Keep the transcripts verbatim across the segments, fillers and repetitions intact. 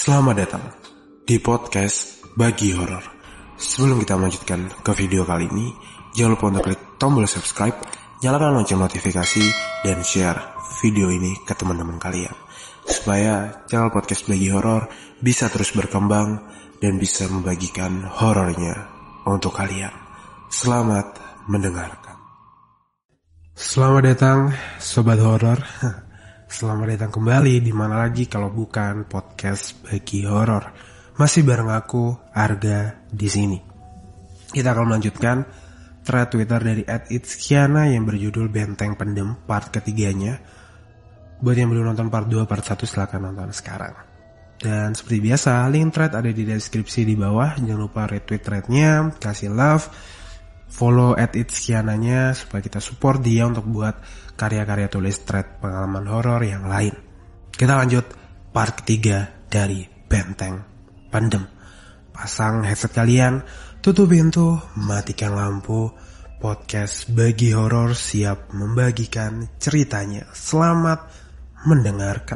Selamat datang di podcast Bagi Horor. Sebelum kita melanjutkan ke video kali ini, jangan lupa untuk klik tombol subscribe, nyalakan lonceng notifikasi, dan share video ini ke teman-teman kalian, supaya channel podcast Bagi Horor bisa terus berkembang dan bisa membagikan horornya untuk kalian. Selamat mendengarkan. Selamat datang Sobat Horor. Selamat datang kembali di mana lagi kalau bukan podcast Bagi Horor. Masih bareng aku Arga di sini. Kita akan melanjutkan thread Twitter dari at itskiana yang berjudul Benteng Pendem part ketiganya. Buat yang belum nonton part dua, part satu silahkan nonton sekarang. Dan seperti biasa, link thread ada di deskripsi di bawah. Jangan lupa retweet threadnya, kasih love, follow at itskiananya supaya kita support dia untuk buat karya-karya tulis thread pengalaman horor yang lain. Kita lanjut part ketiga dari Benteng Pendem. Pasang headset kalian, tutup pintu, matikan lampu. Podcast Bagi Horor siap membagikan ceritanya. Selamat mendengarkan.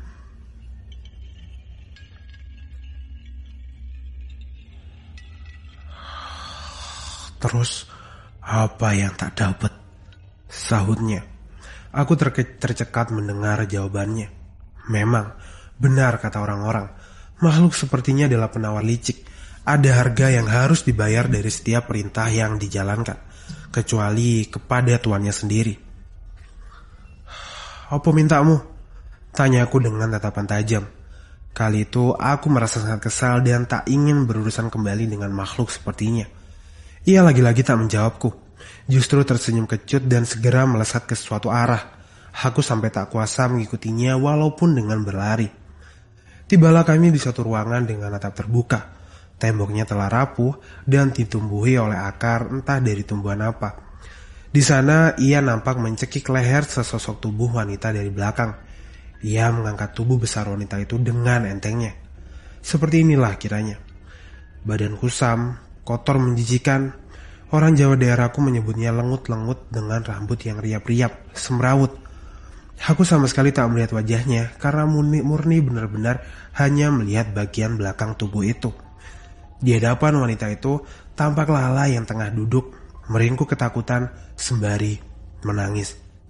Terus apa yang tak dapat? Sahutnya. Aku terke- tercekat mendengar jawabannya. Memang, benar kata orang-orang. Makhluk sepertinya adalah penawar licik. Ada harga yang harus dibayar dari setiap perintah yang dijalankan, kecuali kepada tuannya sendiri. Apa mintamu? Tanyaku dengan tatapan tajam. Kali itu aku merasa sangat kesal dan tak ingin berurusan kembali dengan makhluk sepertinya. Ia lagi-lagi tak menjawabku. Justru tersenyum kecut dan segera melesat ke suatu arah. Aku sampai tak kuasa mengikutinya walaupun dengan berlari. Tibalah kami di suatu ruangan dengan atap terbuka. Temboknya telah rapuh dan ditumbuhi oleh akar entah dari tumbuhan apa. Di sana ia nampak mencekik leher sesosok tubuh wanita dari belakang. Ia mengangkat tubuh besar wanita itu dengan entengnya. Seperti inilah kiranya. Badan kusam, kotor menjijikan. Orang Jawa daerahku menyebutnya lengut-lengut dengan rambut yang riap-riap, semrawut. Aku sama sekali tak melihat wajahnya karena murni, murni benar-benar hanya melihat bagian belakang tubuh itu. Di hadapan wanita itu tampak Lala yang tengah duduk, meringkuk ketakutan sembari menangis.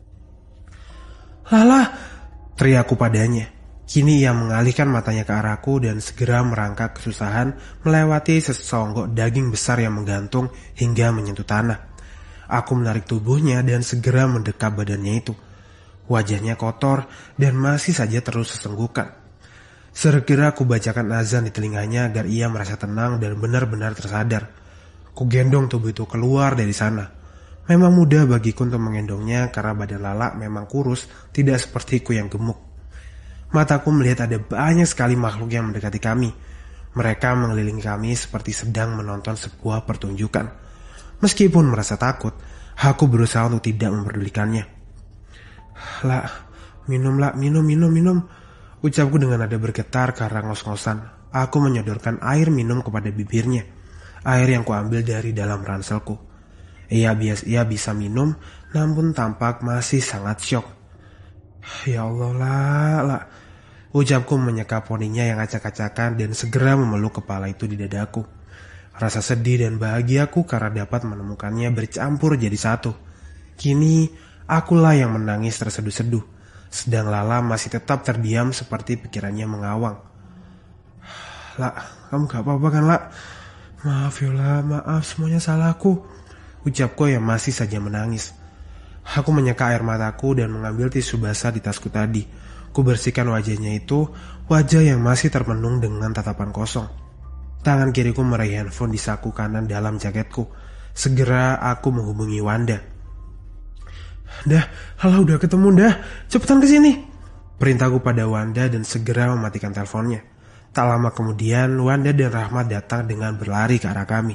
"Lala!" teriakku padanya. Kini ia mengalihkan matanya ke arahku dan segera merangkak kesusahan melewati sesonggok daging besar yang menggantung hingga menyentuh tanah. Aku menarik tubuhnya dan segera mendekap badannya itu. Wajahnya kotor dan masih saja terus sesenggukan. Segera aku bacakan azan di telinganya agar ia merasa tenang dan benar-benar tersadar. Ku gendong tubuh itu keluar dari sana. Memang mudah bagiku untuk menggendongnya karena badan Lala memang kurus, tidak sepertiku yang gemuk. Mataku melihat ada banyak sekali makhluk yang mendekati kami. Mereka mengelilingi kami seperti sedang menonton sebuah pertunjukan. Meskipun merasa takut, aku berusaha untuk tidak memperdulikannya. "Lah, minum lah, minum, minum, minum," ucapku dengan nada bergetar karena ngos-ngosan. Aku menyodorkan air minum kepada bibirnya. Air yang kuambil dari dalam ranselku. Ia, bias, ia bisa minum, namun tampak masih sangat syok. "Ya Allah lah, lah," ucapku menyekap poninya yang acak-acakan dan segera memeluk kepala itu di dadaku. Rasa sedih dan bahagiaku karena dapat menemukannya bercampur jadi satu. Kini akulah yang menangis terseduh-seduh, sedang Lala masih tetap terdiam seperti pikirannya mengawang. "Lah, kamu gak apa-apa kan, lah? Maaf Yola, maaf, semuanya salahku," ucapku yang masih saja menangis. Aku menyeka air mataku dan mengambil tisu basah di tasku tadi. Ku bersihkan wajahnya itu, wajah yang masih termenung dengan tatapan kosong. Tangan kiriku meraih handphone di saku kanan dalam jaketku. Segera aku menghubungi Wanda. "Dah, Lala udah ketemu dah, cepetan kesini," perintahku pada Wanda dan segera mematikan teleponnya. Tak lama kemudian Wanda dan Rahmat datang dengan berlari ke arah kami.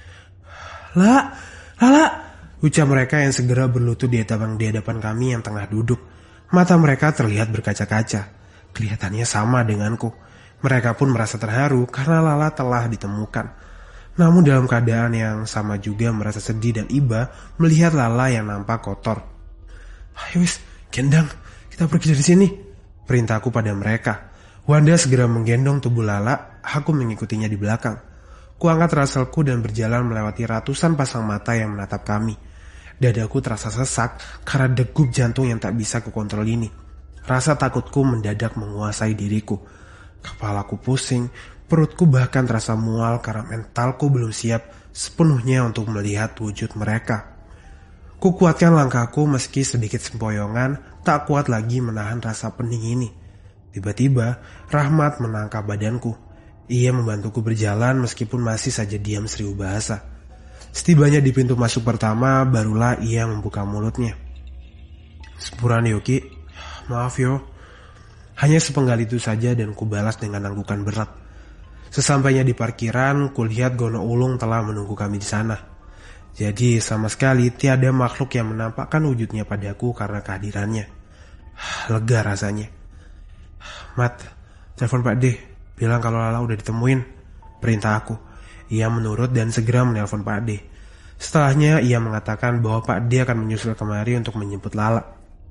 "La, Lala," ucap mereka yang segera berlutut di hadapan, di hadapan kami yang tengah duduk. Mata mereka terlihat berkaca-kaca. Kelihatannya sama denganku. Mereka pun merasa terharu karena Lala telah ditemukan. Namun dalam keadaan yang sama juga merasa sedih dan iba melihat Lala yang nampak kotor. "Ayo wis, gendang, kita pergi dari sini," perintahku pada mereka. Wanda segera menggendong tubuh Lala, aku mengikutinya di belakang. Kuangkat raselku dan berjalan melewati ratusan pasang mata yang menatap kami. Dadaku terasa sesak karena degup jantung yang tak bisa kukontrol ini. Rasa takutku mendadak menguasai diriku. Kepalaku pusing, perutku bahkan terasa mual karena mentalku belum siap sepenuhnya untuk melihat wujud mereka. Kukuatkan langkahku meski sedikit sempoyongan, tak kuat lagi menahan rasa pening ini. Tiba-tiba, Rahmat menangkap badanku. Ia membantuku berjalan meskipun masih saja diam seribu bahasa. Setibanya di pintu masuk pertama, barulah ia membuka mulutnya. Sepuran Yoki, maaf yo. Hanya sepenggal itu saja dan kubalas dengan anggukan berat. Sesampainya di parkiran, kulihat Gono Ulung telah menunggu kami di sana. Jadi sama sekali tiada makhluk yang menampakkan wujudnya padaku karena kehadirannya. Lega rasanya. Mat, telepon Pak D, bilang kalau Lala udah ditemuin. Perintah aku. Ia menurut dan segera menelpon Pak D. Setelahnya ia mengatakan bahwa Pak D akan menyusul kemari untuk menjemput Lala.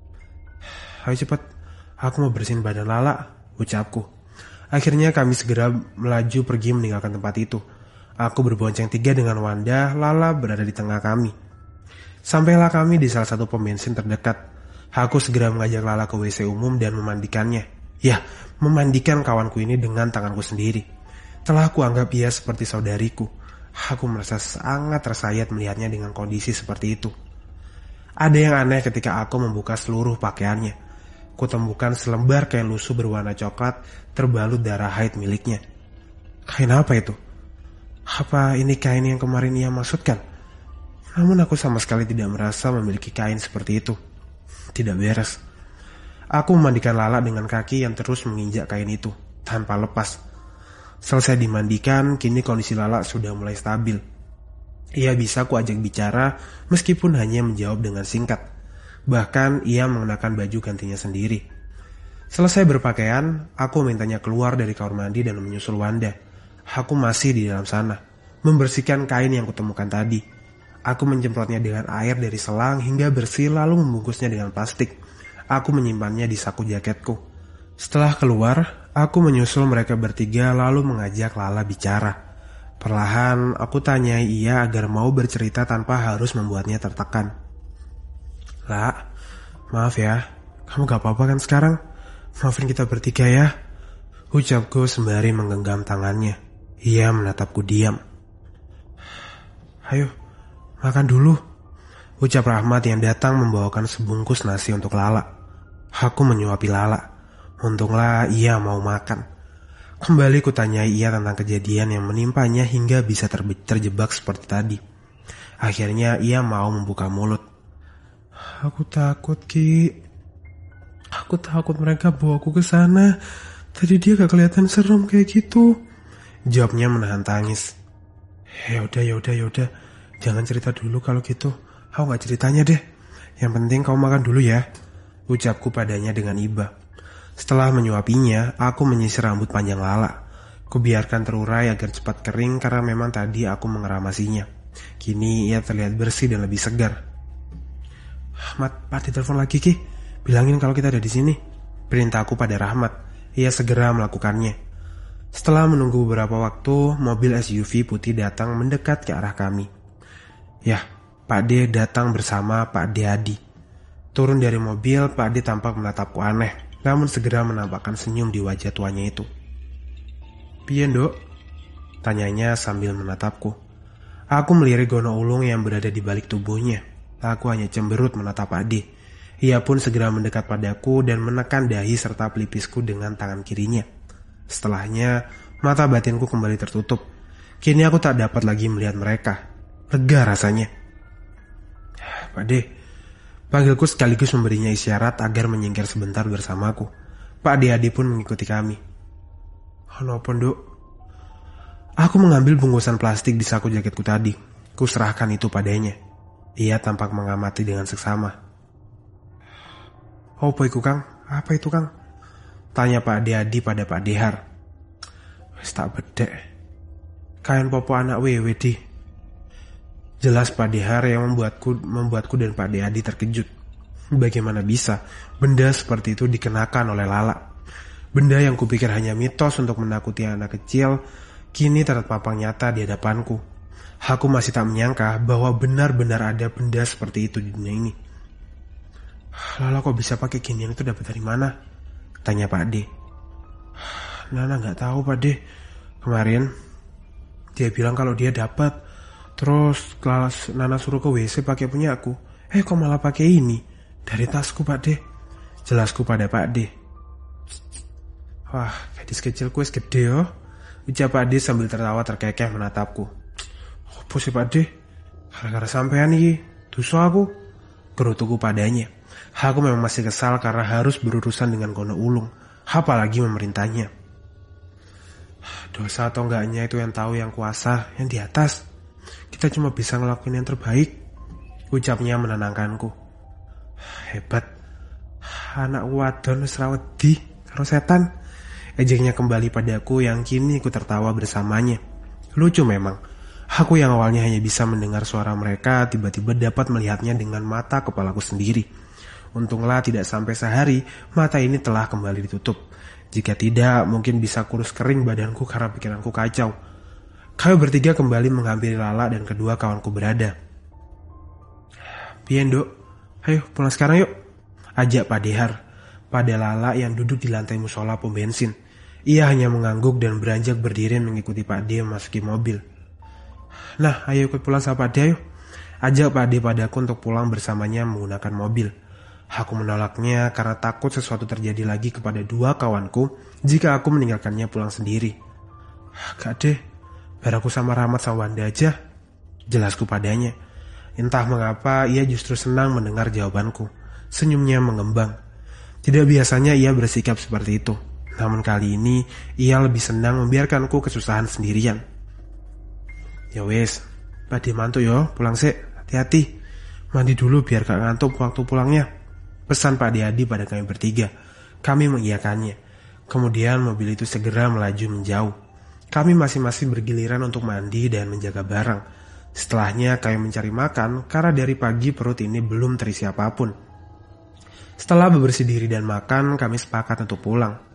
Ayo cepat, aku mau bersihin badan Lala, ucapku. Akhirnya kami segera melaju pergi meninggalkan tempat itu. Aku berbonceng tiga dengan Wanda, Lala berada di tengah kami. Sampailah kami di salah satu pom bensin terdekat. Aku segera mengajak Lala ke W C umum dan memandikannya. Ya, memandikan kawanku ini dengan tanganku sendiri. Telah aku anggap ia seperti saudariku. Aku merasa sangat tersayat melihatnya dengan kondisi seperti itu. Ada yang aneh ketika aku membuka seluruh pakaiannya. Kutemukan selembar kain lusuh berwarna coklat terbalut darah haid miliknya. Kain apa itu? Apa ini kain yang kemarin ia maksudkan? Namun aku sama sekali tidak merasa memiliki kain seperti itu. Tidak beres. Aku memandikan Lala dengan kaki yang terus menginjak kain itu, tanpa lepas. Selesai dimandikan, kini kondisi Lala sudah mulai stabil. Ia bisa kuajak bicara, meskipun hanya menjawab dengan singkat. Bahkan ia mengenakan baju gantinya sendiri. Selesai berpakaian, aku mintanya keluar dari kamar mandi dan menyusul Wanda. Aku masih di dalam sana, membersihkan kain yang kutemukan tadi. Aku menyemprotnya dengan air dari selang hingga bersih lalu membungkusnya dengan plastik. Aku menyimpannya di saku jaketku. Setelah keluar, aku menyusul mereka bertiga lalu mengajak Lala bicara. Perlahan aku tanyai ia agar mau bercerita tanpa harus membuatnya tertekan. La, maaf ya, kamu gak apa-apa kan sekarang? Maafin kita bertiga ya, ucapku sembari menggenggam tangannya. Ia menatapku diam. Ayo, makan dulu, ucap Rahmat yang datang membawakan sebungkus nasi untuk Lala. Aku menyuapi Lala. Untunglah ia mau makan. Kembali kutanyai ia tentang kejadian yang menimpanya hingga bisa terbe- terjebak seperti tadi. Akhirnya ia mau membuka mulut. Aku takut, Ki. Aku takut mereka bawa aku ke sana. Tadi dia gak kelihatan serem kayak gitu. Jawabnya menahan tangis. Yaudah, yaudah, yaudah. Jangan cerita dulu kalau gitu. Aku gak ceritanya deh. Yang penting kau makan dulu ya, ucapku padanya dengan iba. Setelah menyuapinya, aku menyisir rambut panjang Lala. Kubiarkan terurai agar cepat kering karena memang tadi aku mengeramasinya. Kini ia terlihat bersih dan lebih segar. Mat, Pak telepon lagi Ki. Bilangin kalau kita ada di sini, perintahku pada Rahmat. Ia segera melakukannya. Setelah menunggu beberapa waktu, mobil S U V putih datang mendekat ke arah kami. Ya, Pak D datang bersama Pak D Adi. Turun dari mobil, Pak D tampak menatapku aneh. Namun segera menampakkan senyum di wajah tuanya itu. Piye Nduk? Tanyanya sambil menatapku. Aku melirik Gono Ulung yang berada di balik tubuhnya. Aku hanya cemberut menatap Pak D. Ia pun segera mendekat padaku dan menekan dahi serta pelipisku dengan tangan kirinya. Setelahnya, mata batinku kembali tertutup. Kini aku tak dapat lagi melihat mereka. Lega rasanya. Pak D, panggilku sekaligus memberinya isyarat agar menyingkir sebentar bersamaku. Pak D Adi pun mengikuti kami. Kenapa, Nduk? Aku mengambil bungkusan plastik di saku jaketku tadi. Kuserahkan itu padanya. Ia tampak mengamati dengan seksama. Apa itu, Kang? Apa itu, Kang? Tanya Pak D Adi pada Pak Dehar. Wis tak bedek. Kain popo anak wewe di. Jelas Pak Dehar yang membuatku membuatku dan Pak Adi terkejut. Bagaimana bisa benda seperti itu dikenakan oleh Lala? Benda yang kupikir hanya mitos untuk menakuti anak kecil, kini terpapang nyata di hadapanku. Aku masih tak menyangka bahwa benar-benar ada benda seperti itu di dunia ini. Lalu kok bisa pakai ginian itu dapat dari mana? Tanya Pak D. Nana nggak tahu Pak D. Kemarin dia bilang kalau dia dapat. Terus kelas Nana suruh ke W C pakai punya aku. Eh kok malah pakai ini? Dari tasku Pak D. Jelasku pada Pak D. Wah, gadis kecilku es gede yo. Ucap Pak D sambil tertawa terkekeh menatapku. Apa sih Pak D? Gara-gara sampean nih, dosa aku. Gerutuku padanya. Aku memang masih kesal karena harus berurusan dengan Gono Ulung, apalagi memerintahnya. Dosa atau enggaknya itu yang tahu yang kuasa, yang di atas. Kita cuma bisa ngelakuin yang terbaik, ucapnya menenangkanku. Hebat. Anak wadon wis ra wedi karo setan. Ejeknya kembali padaku yang kini ku tertawa bersamanya. Lucu memang. Aku yang awalnya hanya bisa mendengar suara mereka tiba-tiba dapat melihatnya dengan mata kepalaku sendiri. Untunglah tidak sampai sehari mata ini telah kembali ditutup. Jika tidak, mungkin bisa kurus kering badanku karena pikiranku kacau. Kami bertiga kembali menghampiri Lala dan kedua kawanku berada. Pian Dok, ayo pulang sekarang yuk, ajak Pak Dehar pada Lala yang duduk di lantai musola pom bensin. Ia hanya mengangguk dan beranjak berdiri mengikuti Pak D memasuki mobil. Nah, ayo ikut pulang sama Pak D ayo. Ajak Pak D padaku untuk pulang bersamanya menggunakan mobil. Aku menolaknya karena takut sesuatu terjadi lagi kepada dua kawanku jika aku meninggalkannya pulang sendiri. Gak deh, biar aku sama Rahmat sama Wanda aja, jelasku padanya. Entah mengapa ia justru senang mendengar jawabanku. Senyumnya mengembang. Tidak biasanya ia bersikap seperti itu. Namun kali ini ia lebih senang membiarkanku kesusahan sendirian. Ya wes, Pak D mantu yo, pulang sih, hati-hati. Mandi dulu biar gak ngantuk waktu pulangnya, pesan Pak D Adi pada kami bertiga. Kami mengiyakannya. Kemudian mobil itu segera melaju menjauh. Kami masing-masing bergiliran untuk mandi dan menjaga barang. Setelahnya kami mencari makan karena dari pagi perut ini belum terisi apapun. Setelah bebersih diri dan makan, kami sepakat untuk pulang.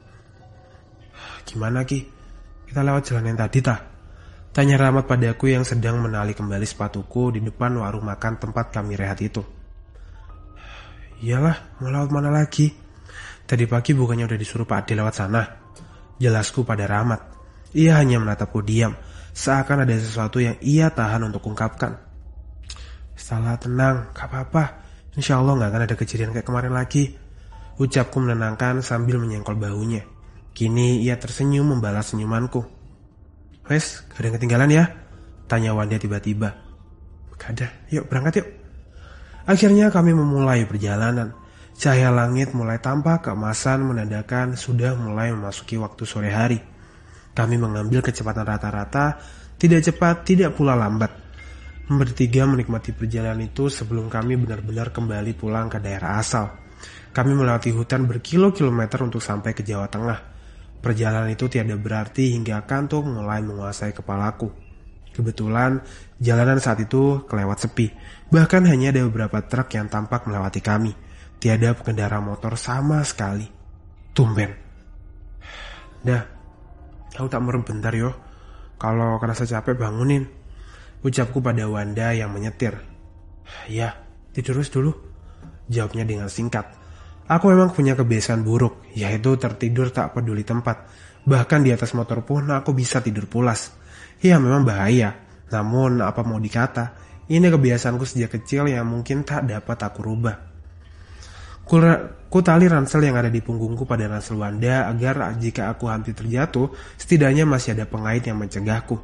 Gimana Ki? Kita lewat jalan yang tadi tah? Tanya Rahmat padaku yang sedang menali kembali sepatuku di depan warung makan tempat kami rehat itu. Iyalah, mau lewat mana lagi? Tadi pagi bukannya udah disuruh Pak Ade lewat sana? Jelasku pada Rahmat. Ia hanya menatapku diam, seakan ada sesuatu yang ia tahan untuk ungkapkan. Salah, tenang, gak apa-apa. Insya Allah gak akan ada kejadian kayak kemarin lagi, ucapku menenangkan sambil menyenggol bahunya. Kini ia tersenyum membalas senyumanku. Wes, gak ada yang ketinggalan ya? Tanya Wanda tiba-tiba. Gak ada, yuk berangkat yuk. Akhirnya kami memulai perjalanan. Cahaya langit mulai tampak keemasan menandakan sudah mulai memasuki waktu sore hari. Kami mengambil kecepatan rata-rata, tidak cepat, tidak pula lambat. Bertiga menikmati perjalanan itu sebelum kami benar-benar kembali pulang ke daerah asal. Kami melewati hutan berkilo-kilometer untuk sampai ke Jawa Tengah. Perjalanan itu tiada berarti hingga kantuk mulai menguasai kepalaku. Kebetulan jalanan saat itu kelewat sepi. Bahkan hanya ada beberapa truk yang tampak melewati kami. Tiada pengendara motor sama sekali. Tumben. Dah, aku tak merem bentar yo. Kalau kerasa capek bangunin, ucapku pada Wanda yang menyetir. Ya, tidur dulu, jawabnya dengan singkat. Aku memang punya kebiasaan buruk, yaitu tertidur tak peduli tempat. Bahkan di atas motor pun aku bisa tidur pulas. Ya memang bahaya, namun apa mau dikata, ini kebiasaanku sejak kecil yang mungkin tak dapat aku rubah. Ku tali ransel yang ada di punggungku pada ransel Wanda agar jika aku hampir terjatuh, setidaknya masih ada pengait yang mencegahku.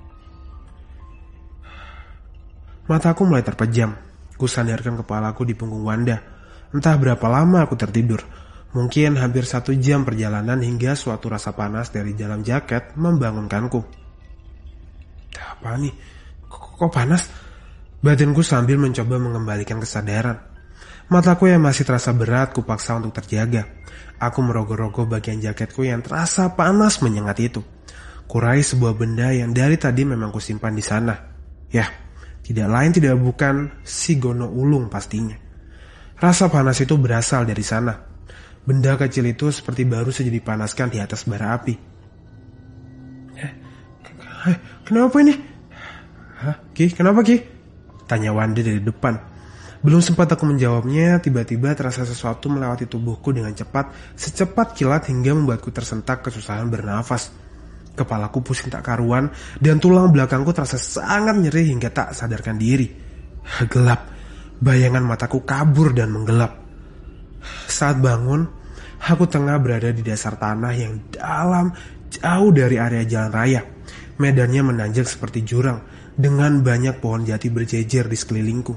Mataku mulai terpejam. Ku sandarkan kepalaku di punggung Wanda. Entah berapa lama aku tertidur. Mungkin hampir satu jam perjalanan hingga suatu rasa panas dari dalam jaket membangunkanku. Apa nih? Kok, kok panas? Batinku sambil mencoba mengembalikan kesadaran. Mataku yang masih terasa berat kupaksa untuk terjaga. Aku merogoh-rogoh bagian jaketku yang terasa panas menyengat itu. Kurai sebuah benda yang dari tadi memang kusimpan di sana. Yah, tidak lain tidak bukan si Gono Ulung pastinya. Rasa panas itu berasal dari sana. Benda kecil itu seperti baru saja dipanaskan di atas bara api. Eh, eh, kenapa ini? Hah, Ki, kenapa Ki? Tanya Wanda dari depan. Belum sempat aku menjawabnya, tiba-tiba terasa sesuatu melewati tubuhku dengan cepat, secepat kilat hingga membuatku tersentak kesusahan bernafas. Kepalaku pusing tak karuan, dan tulang belakangku terasa sangat nyeri hingga tak sadarkan diri. Gelap, bayangan mataku kabur dan menggelap. Saat bangun, aku tengah berada di dasar tanah yang dalam, jauh dari area jalan raya. Medannya menanjak seperti jurang, dengan banyak pohon jati berjejer di sekelilingku.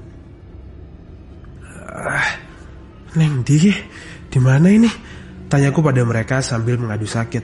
Ah, Neng Di, di mana ini? Tanyaku pada mereka sambil mengadu sakit.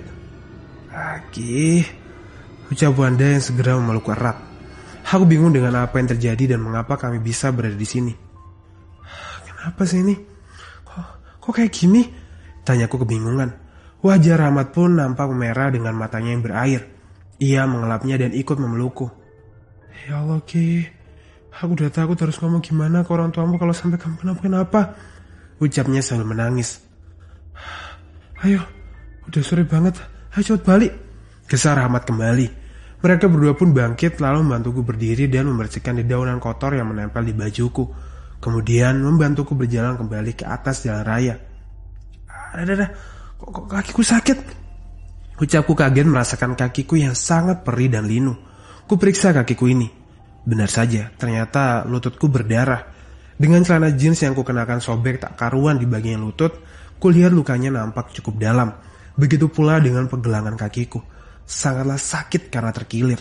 Aki, ucap Wanda yang segera memeluk erat. Aku bingung dengan apa yang terjadi dan mengapa kami bisa berada di sini. Kenapa sih ini? Kok, kok kayak gini? Tanyaku kebingungan. Wajah Rahmat pun nampak merah dengan matanya yang berair. Ia mengelapnya dan ikut memelukku. Ya Allah Ki, aku udah takut harus ngomong gimana ke orang tuamu kalau sampai kamu kenapa-kenapa. Ucapnya sambil menangis. Ayo, udah sore banget, ayo cepet balik. Gesah Rahmat kembali. Mereka berdua pun bangkit lalu membantuku berdiri dan membersihkan dedaunan kotor yang menempel di bajuku. Kemudian membantuku berjalan kembali ke atas jalan raya. Ada, ada, kok, kok kakiku sakit? Ucapku kaget merasakan kakiku yang sangat perih dan linu. Kuperiksa kakiku ini. Benar saja, ternyata lututku berdarah. Dengan celana jeans yang kukenakan sobek tak karuan di bagian lutut, kulihat lukanya nampak cukup dalam. Begitu pula dengan pergelangan kakiku. Sangatlah sakit karena terkilir.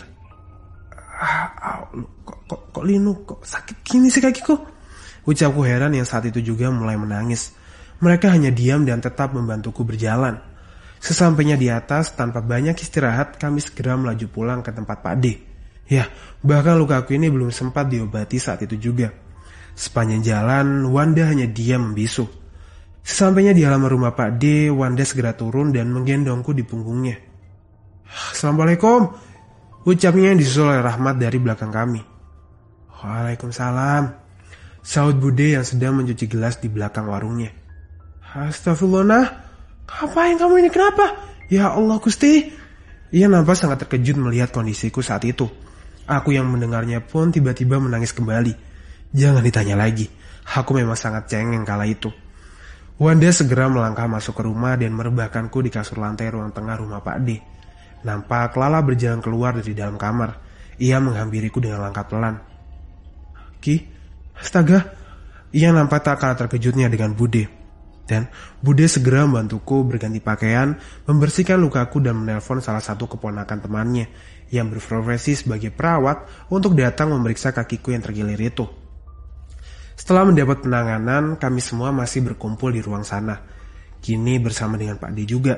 Ah, kok, kok, kok linu, kok sakit gini sih kakiku? Ucapku heran yang saat itu juga mulai menangis. Mereka hanya diam dan tetap membantuku berjalan. Sesampainya di atas, tanpa banyak istirahat, kami segera melaju pulang ke tempat Pak D. Ya, bahkan lukaku ini belum sempat diobati saat itu juga. Sepanjang jalan, Wanda hanya diam membisu. Sesampainya di halaman rumah Pak D, Wanda segera turun dan menggendongku di punggungnya. Assalamualaikum, ucapnya yang disusul oleh Rahmat dari belakang kami. Waalaikumsalam, sahut Bude yang sedang mencuci gelas di belakang warungnya. Astagfirullah, nah, ngapain kamu ini, kenapa? Ya Allah Gusti. Ia nampak sangat terkejut melihat kondisiku saat itu. Aku yang mendengarnya pun tiba-tiba menangis kembali. Jangan ditanya lagi, aku memang sangat cengeng kala itu. Wanda segera melangkah masuk ke rumah dan merebahkanku di kasur lantai ruang tengah rumah Pak D. Nampak Lala berjalan keluar dari dalam kamar. Ia menghampiriku dengan langkah pelan. Ki, astaga. Ia nampak tak kalah terkejutnya dengan Bude. Dan Bude segera membantuku berganti pakaian, membersihkan lukaku dan menelpon salah satu keponakan temannya yang berprofesi sebagai perawat untuk datang memeriksa kakiku yang terkilir itu. Setelah mendapat penanganan, kami semua masih berkumpul di ruang sana. Kini bersama dengan Pak D juga.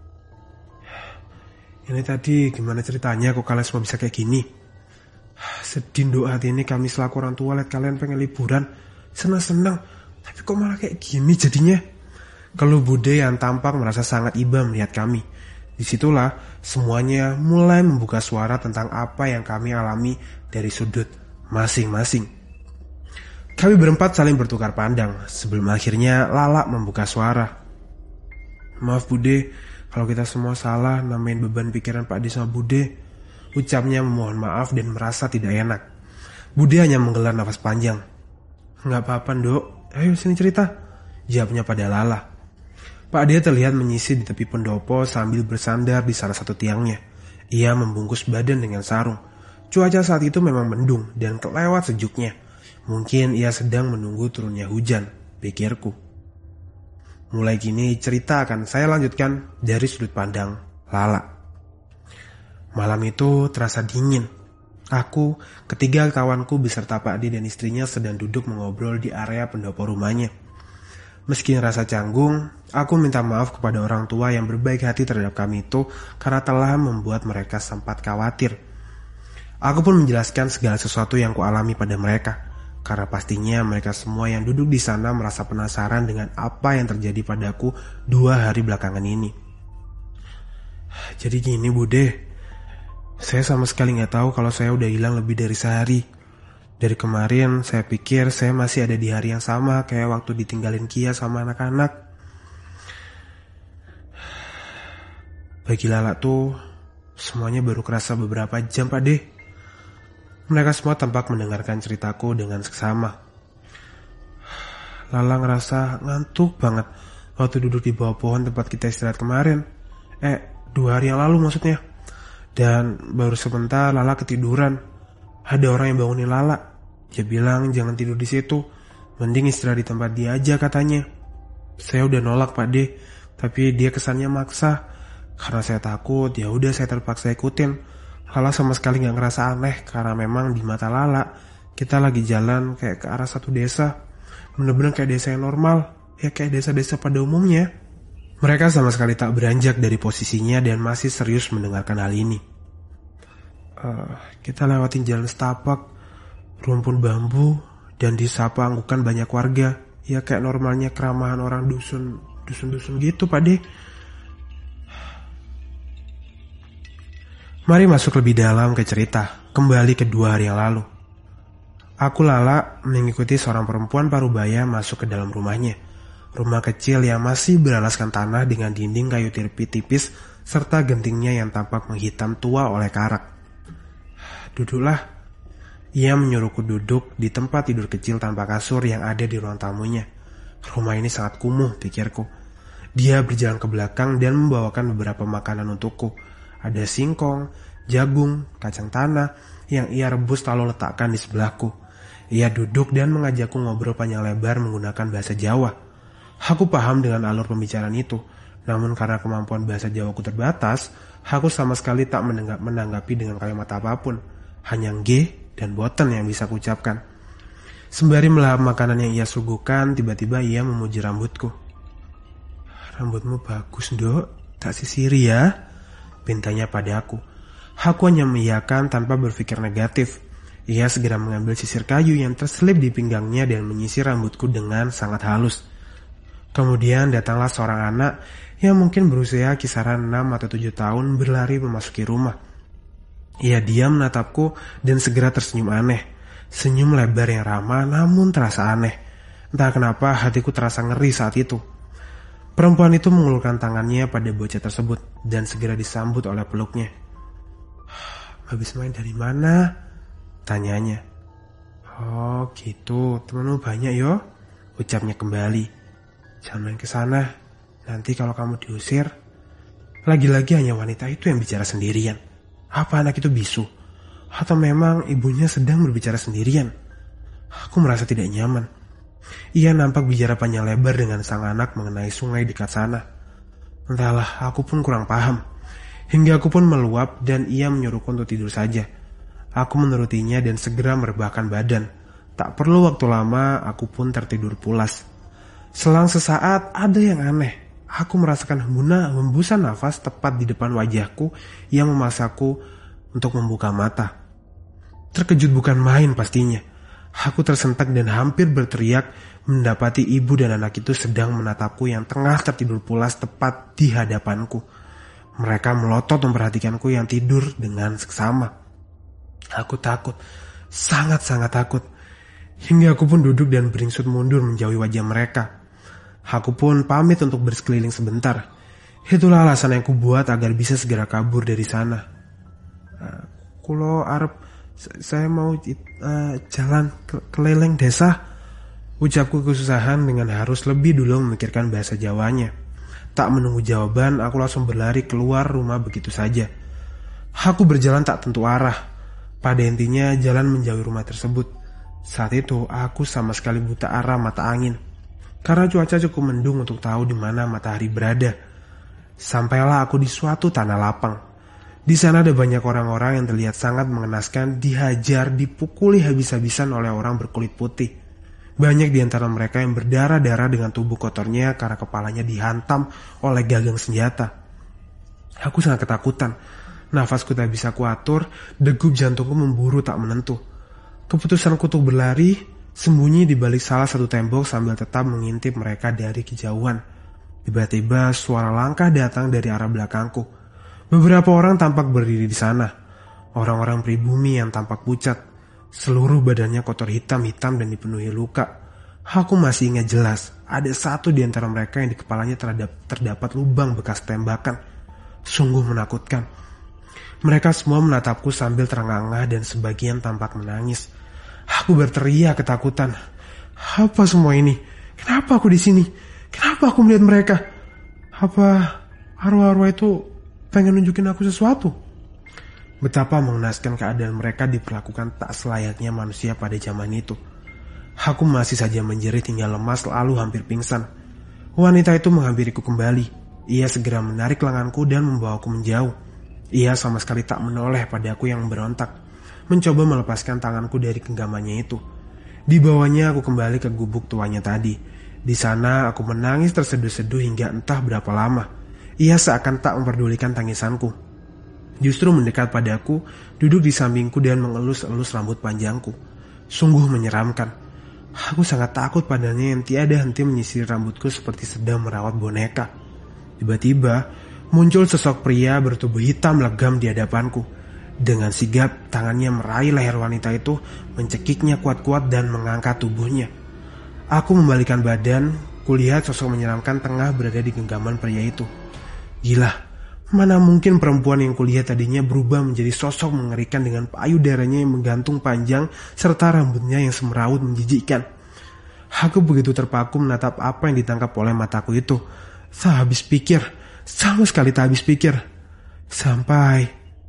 Ini tadi gimana ceritanya kok kalian semua bisa kayak gini? Sedih doa hati ini kami selaku orang tua lihat kalian pengen liburan, senang-senang, tapi kok malah kayak gini jadinya. Kalau Bude yang tampak merasa sangat iba melihat kami. Disitulah semuanya mulai membuka suara tentang apa yang kami alami dari sudut masing-masing. Kami berempat saling bertukar pandang sebelum akhirnya Lala membuka suara. Maaf Bude, kalau kita semua salah namain beban pikiran Pak D sama Bude. Ucapnya memohon maaf dan merasa tidak enak. Bude hanya menghela nafas panjang. Enggak apa-apa Dok, ayo sini cerita, jawabnya pada Lala. Pak D terlihat menyisir di tepi pendopo sambil bersandar di salah satu tiangnya. Ia membungkus badan dengan sarung. Cuaca saat itu memang mendung dan kelewat sejuknya. Mungkin ia sedang menunggu turunnya hujan, pikirku. Mulai kini cerita akan saya lanjutkan dari sudut pandang Lala. Malam itu terasa dingin. Aku, ketiga kawanku beserta Pak D dan istrinya sedang duduk mengobrol di area pendopo rumahnya. Meski rasa canggung, aku minta maaf kepada orang tua yang berbaik hati terhadap kami itu karena telah membuat mereka sempat khawatir. Aku pun menjelaskan segala sesuatu yang kualami pada mereka. Karena pastinya mereka semua yang duduk di sana merasa penasaran dengan apa yang terjadi padaku dua hari belakangan ini. Jadi gini Bude, saya sama sekali gak tahu kalau saya udah hilang lebih dari sehari. Dari kemarin saya pikir saya masih ada di hari yang sama kayak waktu ditinggalin Kia sama anak-anak. Bagi Lala tuh semuanya baru kerasa beberapa jam, Pak De. Mereka semua tampak mendengarkan ceritaku dengan seksama. Lala ngerasa ngantuk banget waktu duduk di bawah pohon tempat kita istirahat kemarin. Eh, dua hari yang lalu maksudnya. Dan baru sebentar Lala ketiduran. Ada orang yang bangunin Lala. Dia bilang jangan tidur di situ, mending istirahat di tempat dia aja katanya. Saya udah nolak, Pak De, tapi dia kesannya maksa. Karena saya takut, ya udah saya terpaksa ikutin. Lala sama sekali nggak ngerasa aneh karena memang di mata Lala kita lagi jalan kayak ke arah satu desa, bener-bener kayak desa yang normal, ya kayak desa-desa pada umumnya. Mereka sama sekali tak beranjak dari posisinya dan masih serius mendengarkan hal ini. Uh, kita lewatin jalan setapak, rumpun bambu, dan disapa anggukan banyak warga. Ya kayak normalnya keramahan orang dusun, dusun-dusun gitu, Pak De. Mari masuk lebih dalam ke cerita, kembali ke dua hari yang lalu. Aku Lala mengikuti seorang perempuan parubaya masuk ke dalam rumahnya. Rumah kecil yang masih beralaskan tanah dengan dinding kayu tipis serta gentingnya yang tampak menghitam tua oleh karak. Duduklah. Ia menyuruhku duduk di tempat tidur kecil tanpa kasur yang ada di ruang tamunya. Rumah ini sangat kumuh, pikirku. Dia berjalan ke belakang dan membawakan beberapa makanan untukku. Ada singkong, jagung, kacang tanah yang ia rebus lalu letakkan di sebelahku. Ia duduk dan mengajakku ngobrol panjang lebar menggunakan bahasa Jawa. Aku paham dengan alur pembicaraan itu, namun karena kemampuan bahasa Jawaku terbatas, aku sama sekali tak menanggapi dengan kalimat apapun. Hanya G dan boten yang bisa kuucapkan. Sembari melahap makanan yang ia suguhkan, tiba-tiba ia memuji rambutku. Rambutmu bagus, Dok, tak sisiri ya, pintanya padaku. Aku hanya mengiyakan tanpa berpikir negatif. Ia segera mengambil sisir kayu yang terselip di pinggangnya dan menyisir rambutku dengan sangat halus. Kemudian datanglah seorang anak yang mungkin berusia kisaran enam atau tujuh tahun berlari memasuki rumah. Ia diam menatapku dan segera tersenyum aneh. Senyum lebar yang ramah namun terasa aneh. Entah kenapa hatiku terasa ngeri saat itu. Perempuan itu mengulurkan tangannya pada bocah tersebut dan segera disambut oleh peluknya. Habis main dari mana? Tanyanya. Oh gitu, temanmu banyak yo, ucapnya kembali. Jangan main ke sana, nanti kalau kamu diusir. Lagi-lagi hanya wanita itu yang bicara sendirian. Apa anak itu bisu? Atau memang ibunya sedang berbicara sendirian? Aku merasa tidak nyaman. Ia nampak bicara panjang lebar dengan sang anak mengenai sungai dekat sana. Entahlah, aku pun kurang paham. Hingga aku pun meluap dan ia menyuruhku untuk tidur saja. Aku menurutinya dan segera merebahkan badan. Tak perlu waktu lama, aku pun tertidur pulas. Selang sesaat ada yang aneh. Aku merasakan hembusan nafas tepat di depan wajahku yang memaksaku untuk membuka mata. Terkejut bukan main pastinya. Aku tersentak dan hampir berteriak mendapati ibu dan anak itu sedang menatapku yang tengah tertidur pulas tepat di hadapanku. Mereka melotot memperhatikanku yang tidur dengan seksama. Aku takut, sangat-sangat takut. Hingga aku pun duduk dan beringsut mundur menjauhi wajah mereka. Aku pun pamit untuk bersekeliling sebentar. Itulah alasan yang kubuat agar bisa segera kabur dari sana. Uh, kulo arep, saya mau uh, jalan ke keliling desa. Ucapku kesusahan dengan harus lebih dulu memikirkan bahasa Jawanya. Tak menunggu jawaban, aku langsung berlari keluar rumah begitu saja. Aku berjalan tak tentu arah. Pada intinya jalan menjauhi rumah tersebut. Saat itu aku sama sekali buta arah mata angin. Karena cuaca cukup mendung untuk tahu di mana matahari berada. Sampailah aku di suatu tanah lapang. Di sana ada banyak orang-orang yang terlihat sangat mengenaskan, dihajar, dipukuli habis-habisan oleh orang berkulit putih. Banyak di antara mereka yang berdarah-darah dengan tubuh kotornya karena kepalanya dihantam oleh gagang senjata. Aku sangat ketakutan. Nafasku tak bisa kuatur, degup jantungku memburu tak menentu. Keputusanku untuk berlari, sembunyi di balik salah satu tembok sambil tetap mengintip mereka dari kejauhan. Tiba-tiba suara langkah datang dari arah belakangku. Beberapa orang tampak berdiri di sana. Orang-orang pribumi yang tampak pucat. Seluruh badannya kotor hitam-hitam dan dipenuhi luka. Aku masih ingat jelas, ada satu di antara mereka yang di kepalanya terdapat, terdapat lubang bekas tembakan. Sungguh menakutkan. Mereka semua menatapku sambil terengah-engah dan sebagian tampak menangis. Aku berteriak ketakutan. Apa semua ini? Kenapa aku di sini? Kenapa aku melihat mereka? Apa arwah-arwah itu pengen nunjukin aku sesuatu? Betapa mengenaskan keadaan mereka diperlakukan tak selayaknya manusia pada zaman itu. Aku masih saja menjerit hingga lemas lalu hampir pingsan. Wanita itu menghampiriku kembali. Ia segera menarik lenganku dan membawaku menjauh. Ia sama sekali tak menoleh padaku yang berontak, mencoba melepaskan tanganku dari genggamannya itu. Dibawanya aku kembali ke gubuk tuanya tadi. Di sana aku menangis terseduh-seduh hingga entah berapa lama. Ia seakan tak memperdulikan tangisanku. Justru mendekat padaku, duduk di sampingku dan mengelus-elus rambut panjangku. Sungguh menyeramkan. Aku sangat takut padanya yang tiada henti menyisir rambutku seperti sedang merawat boneka. Tiba-tiba muncul sosok pria bertubuh hitam legam di hadapanku. Dengan sigap tangannya meraih leher wanita itu, mencekiknya kuat-kuat dan mengangkat tubuhnya. Aku membalikan badan, kulihat sosok menyeramkan tengah berada di genggaman pria itu. Gila, mana mungkin perempuan yang kulihat tadinya berubah menjadi sosok mengerikan dengan payudaranya yang menggantung panjang serta rambutnya yang semeraut menjijikkan. Aku begitu terpaku menatap apa yang ditangkap oleh mataku itu. Tak habis pikir, sama sekali tak habis pikir. Sampai...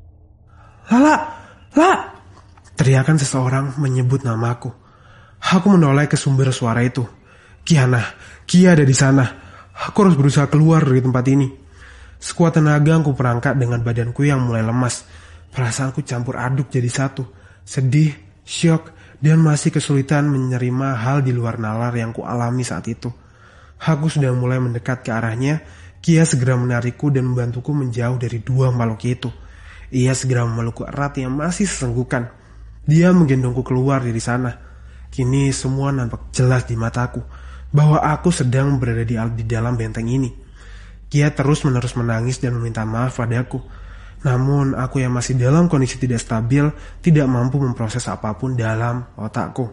Lala! La! Teriakan seseorang menyebut namaku. Aku menoleh ke sumber suara itu. Kiana, Kia ada di sana. Aku harus berusaha keluar dari tempat ini. Sekuat tenaga aku perangkat dengan badanku yang mulai lemas. Perasaanku campur aduk jadi satu. Sedih, syok, dan masih kesulitan menerima hal di luar nalar yang kualami saat itu. Aku sudah mulai mendekat ke arahnya. Kia segera menarikku dan membantuku menjauh dari dua makhluk itu. Ia segera memelukku erat yang masih sesenggukan. Dia menggendongku keluar dari sana. Kini semua nampak jelas di mataku bahwa aku sedang berada di, di dalam benteng ini. Kia terus-menerus menangis dan meminta maaf padaku. Namun aku yang masih dalam kondisi tidak stabil tidak mampu memproses apapun dalam otakku.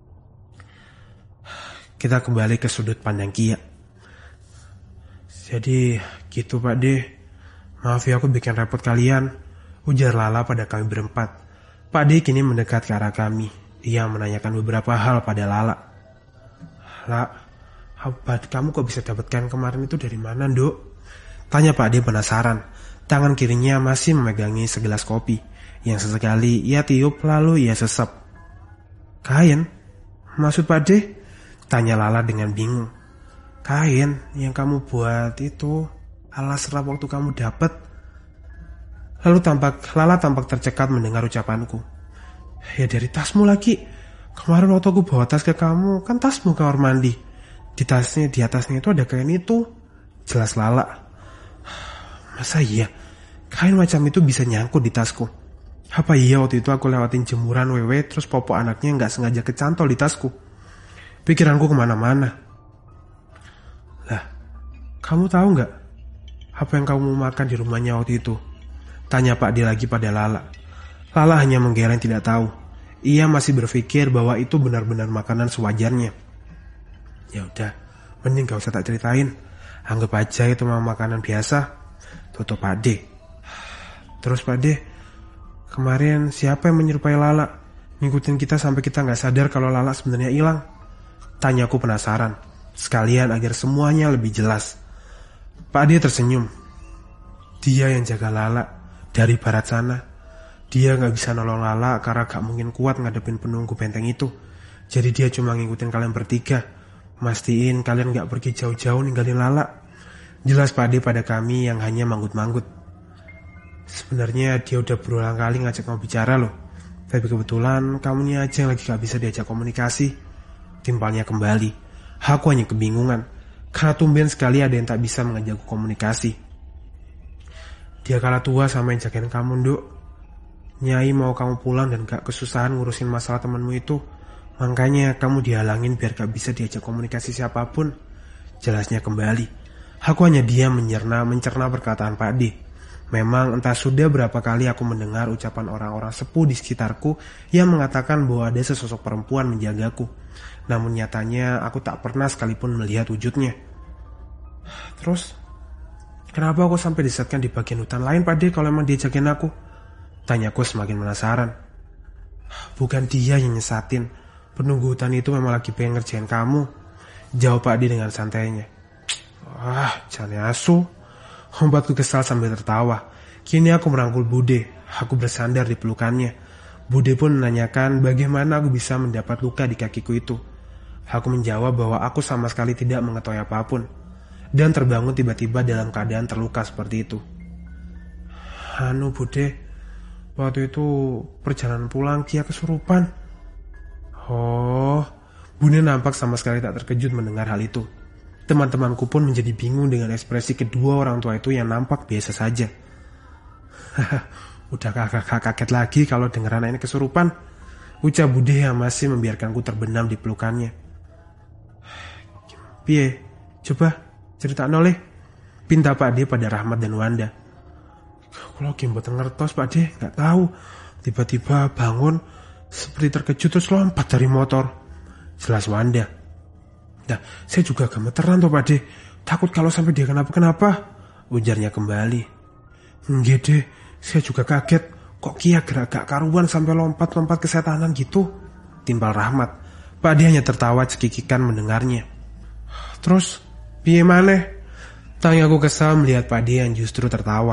Kita kembali ke sudut pandang Kia. Jadi gitu Pak D. Maaf ya aku bikin repot kalian, ujar Lala pada kami berempat. Pak D kini mendekat ke arah kami. Ia menanyakan beberapa hal pada Lala. La, obat kamu kok bisa dapatkan kemarin itu dari mana, Dok? Tanya Pak D penasaran. Tangan kirinya masih memegangi segelas kopi yang sesekali ia tiup lalu ia sesep. Kain? Maksud Pak D? Tanya Lala dengan bingung. Kain yang kamu buat itu alas serap waktu kamu dapat. Lalu tampak Lala tampak tercekat mendengar ucapanku. Ya dari tasmu lagi. Kemarin waktu aku bawa tas ke kamu, kan tasmu kamar mandi. Di tasnya, di atasnya itu ada kain itu. Jelas Lala. Masa iya? Kain macam itu bisa nyangkut di tasku? Apa iya waktu itu aku lewatin jemuran wewe terus popok anaknya gak sengaja kecantol di tasku? Pikiranku kemana-mana. Lah, kamu tahu gak apa yang kamu makan di rumahnya waktu itu? Tanya Pak D lagi pada Lala. Lala hanya menggeleng tidak tahu. Ia masih berpikir bahwa itu benar-benar makanan sewajarnya. Ya udah, mending gak usah tak ceritain. Anggap aja itu memang makanan biasa. Tutup Pak D. Terus Pak D, kemarin siapa yang menyerupai Lala? Ngikutin kita sampai kita gak sadar kalau Lala sebenarnya hilang. Tanyaku penasaran, sekalian agar semuanya lebih jelas. Pak D tersenyum. Dia yang jaga Lala dari barat sana. Dia gak bisa nolong Lala karena gak mungkin kuat ngadepin penunggu benteng itu. Jadi dia cuma ngikutin kalian bertiga. Mastiin kalian gak pergi jauh-jauh ninggalin Lala. Jelas Pak D pada kami yang hanya manggut-manggut. Sebenarnya dia udah berulang kali ngajak kamu bicara loh. Tapi kebetulan kamunya aja yang lagi gak bisa diajak komunikasi. Timpalnya kembali. Aku hanya kebingungan. Karena tumben sekali ada yang tak bisa mengajakku komunikasi. Dia kalah tua sama yang jagain kamu, Nduk. Nyai mau kamu pulang dan gak kesusahan ngurusin masalah temanmu itu. Makanya kamu dihalangin biar gak bisa diajak komunikasi siapapun. Jelasnya kembali. Aku hanya diam mencerna, mencerna perkataan Pak D. Memang entah sudah berapa kali aku mendengar ucapan orang-orang sepuh di sekitarku yang mengatakan bahwa ada sesosok perempuan menjagaku. Namun nyatanya aku tak pernah sekalipun melihat wujudnya. Terus, Kenapa aku sampai disetkan di bagian hutan lain Pak D kalau emang dia jagain aku? Tanyaku semakin penasaran. Bukan dia yang nyesatin. Penunggu hutan itu memang lagi pengen ngerjain kamu. Jawab Pak D dengan santainya. Wah, jangan asu. Ombatku kesal sambil tertawa. Kini aku merangkul Bude. Aku bersandar di pelukannya. Bude pun menanyakan bagaimana aku bisa mendapat luka di kakiku itu. Aku menjawab bahwa aku sama sekali tidak mengetahui apapun. Dan terbangun tiba-tiba dalam keadaan terluka seperti itu. Anu Bude, waktu itu perjalanan pulang Kia kesurupan. Oh, Bude nampak sama sekali tak terkejut mendengar hal itu. Teman-temanku pun menjadi bingung dengan ekspresi kedua orang tua itu yang nampak biasa saja. Udah kakak kaget lagi kalau dengar anak ini kesurupan, ucap Bude yang masih membiarkanku terbenam di pelukannya. Piye, coba cerita noleh, pinta Pak D pada Rahmat dan Wanda. Kalau gimana ngertos Pak D, nggak tahu. Tiba-tiba bangun seperti terkejut terus lompat dari motor. Jelas Wanda. Nah, saya juga gemeteran tuh Pak D. Takut kalau sampai dia kenapa-kenapa. Ujarnya kembali. Nggak deh, saya juga kaget. Kok Kia gerak gak karuan sampai lompat-lompat kesetanan gitu? Timpal Rahmat. Pak D hanya tertawa cekikikan mendengarnya. Terus, piye maneh? Tanya aku kesal melihat Pak D yang justru tertawa.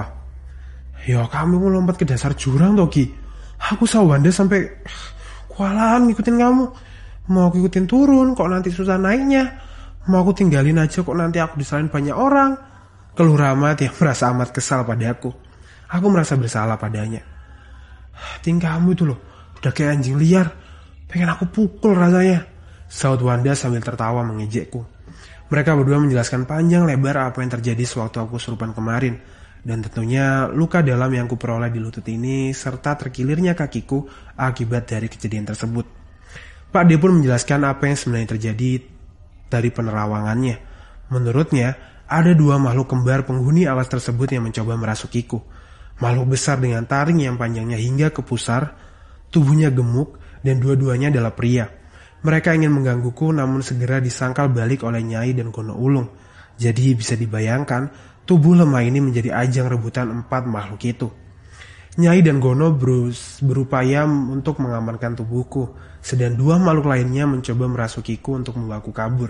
Ya kamu mau lompat ke dasar jurang toh Ki. Aku sama Wanda sampai kualan ngikutin kamu. Mau aku ikutin turun kok nanti susah naiknya. Mau aku tinggalin aja kok nanti aku disalahin banyak orang. Keluh Rahmat yang merasa amat kesal pada aku. Aku merasa bersalah padanya. Tingkahmu itu loh, udah kayak anjing liar. Pengen aku pukul rasanya. Saut Wanda sambil tertawa mengejekku. Mereka berdua menjelaskan panjang lebar apa yang terjadi sewaktu aku kesurupan kemarin. Dan tentunya luka dalam yang kuperoleh di lutut ini serta terkilirnya kakiku akibat dari kejadian tersebut. Pak D pun menjelaskan apa yang sebenarnya terjadi dari penerawangannya. Menurutnya, ada dua makhluk kembar penghuni alas tersebut yang mencoba merasukiku. Makhluk besar dengan taring yang panjangnya hingga ke pusar, tubuhnya gemuk, dan dua-duanya adalah pria. Mereka ingin menggangguku namun segera disangkal balik oleh Nyai dan Gono Ulung. Jadi bisa dibayangkan, tubuh lemah ini menjadi ajang rebutan empat makhluk itu. Nyai dan Gono berus, berupaya untuk mengamankan tubuhku, sedang dua makhluk lainnya mencoba merasukiku untuk membawaku kabur.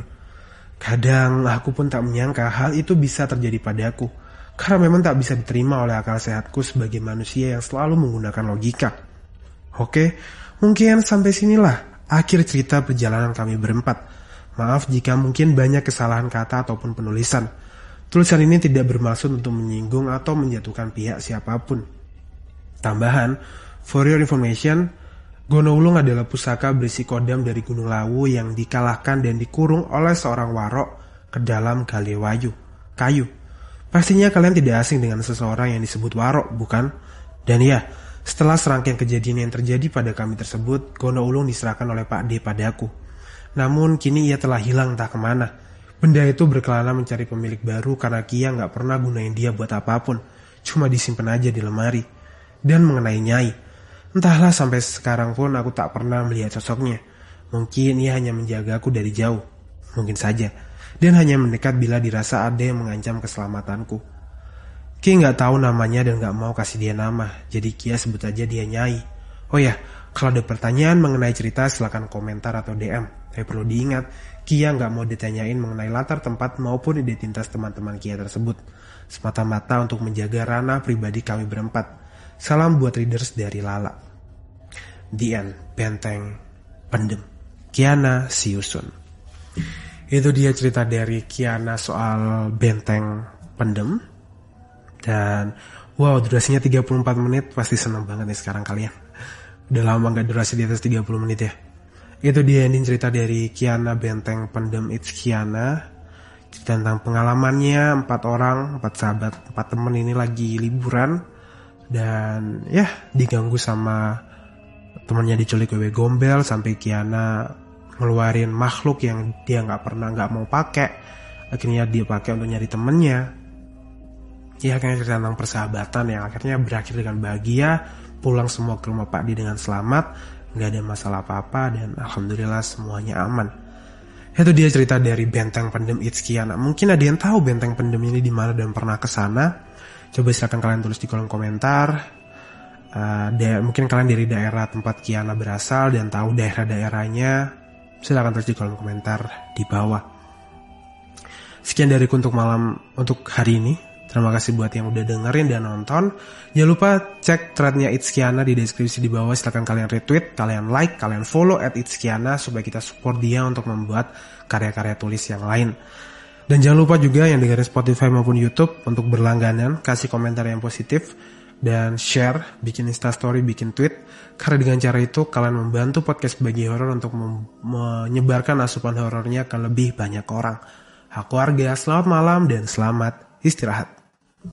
Kadang aku pun tak menyangka hal itu bisa terjadi padaku, karena memang tak bisa diterima oleh akal sehatku sebagai manusia yang selalu menggunakan logika. Oke, mungkin sampai sinilah akhir cerita perjalanan kami berempat. Maaf jika mungkin banyak kesalahan kata ataupun penulisan. Tulisan ini tidak bermaksud untuk menyinggung atau menjatuhkan pihak siapapun. Tambahan, for your information, Gono Ulung adalah pusaka berisi kodam dari Gunung Lawu yang dikalahkan dan dikurung oleh seorang warok ke dalam galewayu, kayu. Pastinya kalian tidak asing dengan seseorang yang disebut warok, bukan? Dan ya, setelah serangkaian kejadian yang terjadi pada kami tersebut, Gono Ulung diserahkan oleh Pak D padaku. Namun kini ia telah hilang entah kemana. Benda itu berkelana mencari pemilik baru karena Kia nggak pernah gunain dia buat apapun, cuma disimpan aja di lemari. Dan mengenai Nyai, entahlah sampai sekarang pun aku tak pernah melihat sosoknya. Mungkin ia hanya menjagaku dari jauh, mungkin saja, dan hanya mendekat bila dirasa ada yang mengancam keselamatanku. Ki nggak tahu namanya dan nggak mau kasih dia nama, jadi Kia sebut aja dia Nyai. Oh ya, kalau ada pertanyaan mengenai cerita silakan komentar atau D M. Tapi perlu diingat, Kia nggak mau ditanyain mengenai latar tempat maupun identitas teman-teman Kia tersebut, semata-mata untuk menjaga ranah pribadi kami berempat. Salam buat readers dari Lala. The End, Benteng Pendem. Kiana, see you soon. Itu dia cerita dari Kiana soal Benteng Pendem. Dan wow, durasinya tiga puluh empat menit. Pasti seneng banget nih sekarang kalian. Udah lama gak durasi di atas tiga puluh menit ya. Itu dia ending cerita dari Kiana Benteng Pendem. It's Kiana. Cerita tentang pengalamannya empat orang, empat sahabat, empat temen ini lagi liburan. Dan ya diganggu sama temannya diculik wewe gombel sampai Kiana ngeluarin makhluk yang dia nggak pernah nggak mau pakai, akhirnya dia pakai untuk nyari temennya. Ya akhirnya cerita tentang persahabatan yang akhirnya berakhir dengan bahagia, pulang semua ke rumah Pak D dengan selamat, nggak ada masalah apa-apa dan alhamdulillah semuanya aman. Itu dia cerita dari Benteng Pendem Itskiana. Mungkin ada yang tahu Benteng Pendem ini di mana dan pernah ke sana. Coba silakan kalian tulis di kolom komentar. Uh, da- mungkin kalian dari daerah tempat Kiana berasal dan tahu daerah-daerahnya. Silakan tulis di kolom komentar di bawah. Sekian dariku untuk malam untuk hari ini. Terima kasih buat yang udah dengerin dan nonton. Jangan lupa cek threadnya Itskiana di deskripsi di bawah. Silahkan kalian retweet, kalian like, kalian follow at Itskiana supaya kita support dia untuk membuat karya-karya tulis yang lain. Dan jangan lupa juga yang dengerin Spotify maupun YouTube untuk berlangganan, kasih komentar yang positif, dan share, bikin instastory, bikin tweet. Karena dengan cara itu kalian membantu podcast Bagi Horor untuk mem- menyebarkan asupan horornya ke lebih banyak orang. Aku Arga, selamat malam dan selamat istirahat.